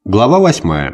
Глава 8.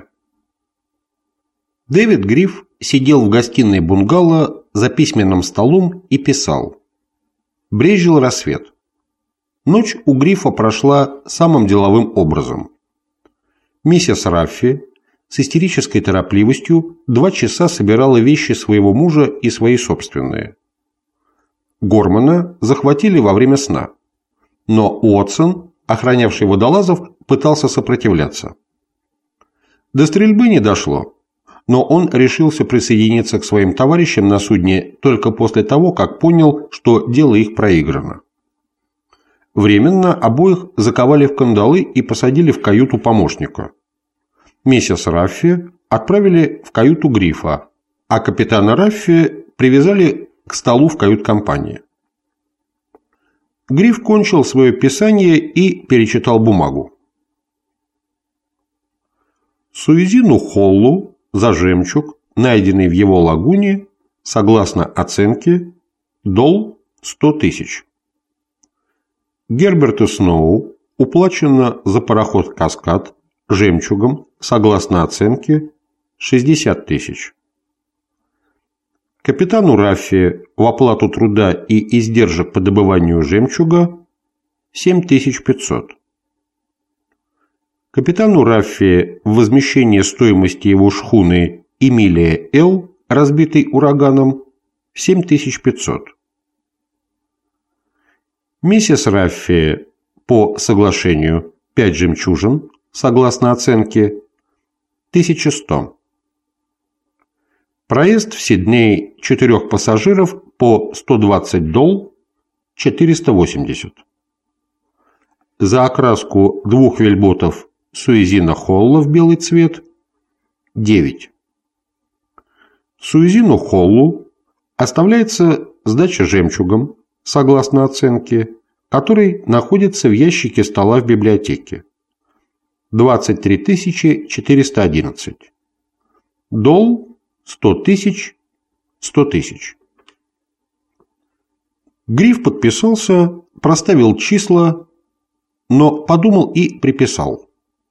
Дэвид Гриф сидел в гостиной бунгало за письменным столом и писал. Брезжил рассвет. Ночь у Грифа прошла самым деловым образом. Миссис Раффи с истерической торопливостью 2 часа собирала вещи своего мужа и свои собственные. Гормана захватили во время сна, но Уотсон, охранявший водолазов, пытался сопротивляться. До стрельбы не дошло, но он решился присоединиться к своим товарищам на судне только после того, как понял, что дело их проиграно. Временно обоих заковали в кандалы и посадили в каюту помощника. Миссис Раффи отправили в каюту Грифа, а капитана Раффи привязали к столу в кают-компании. Гриф кончил свое писание и перечитал бумагу. Суизину Холлу за жемчуг, найденный в его лагуне, согласно оценке, дол 100 тысяч. Герберту Сноу уплачено за пароход «Каскад» жемчугом, согласно оценке, 60 тысяч. Капитану Раффи в оплату труда и издержек по добыванию жемчуга 7500. Капитану Раффи в возмещение стоимости его шхуны «Эмилия Л», разбитой ураганом, 7500. Миссис Раффи по соглашению 5 жемчужин, согласно оценке, 1100. Проезд в Сидней 4 пассажиров по 120 дол, 480. За окраску 2 вельботов Суизина Холла в белый цвет 9. Суизину Холлу оставляется сдача жемчугом, согласно оценке, который находится в ящике стола в библиотеке. 23 411. Дол 100 тысяч, 100 тысяч. Гриф подписался, проставил числа, но подумал и приписал.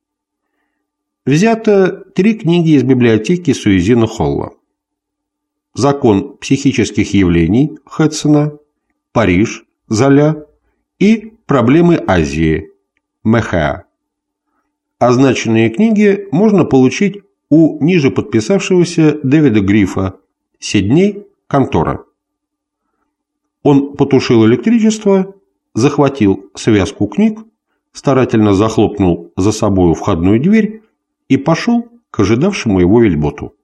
Взято 3 книги из библиотеки Суизина Холла. Закон психических явлений Хэтсона, Париж, Золя и Проблемы Азии, Мехеа. Означенные книги можно получить у ниже подписавшегося Дэвида Грифа, Сидней, контора. Он потушил электричество, захватил связку книг, старательно захлопнул за собою входную дверь и пошел к ожидавшему его вельботу.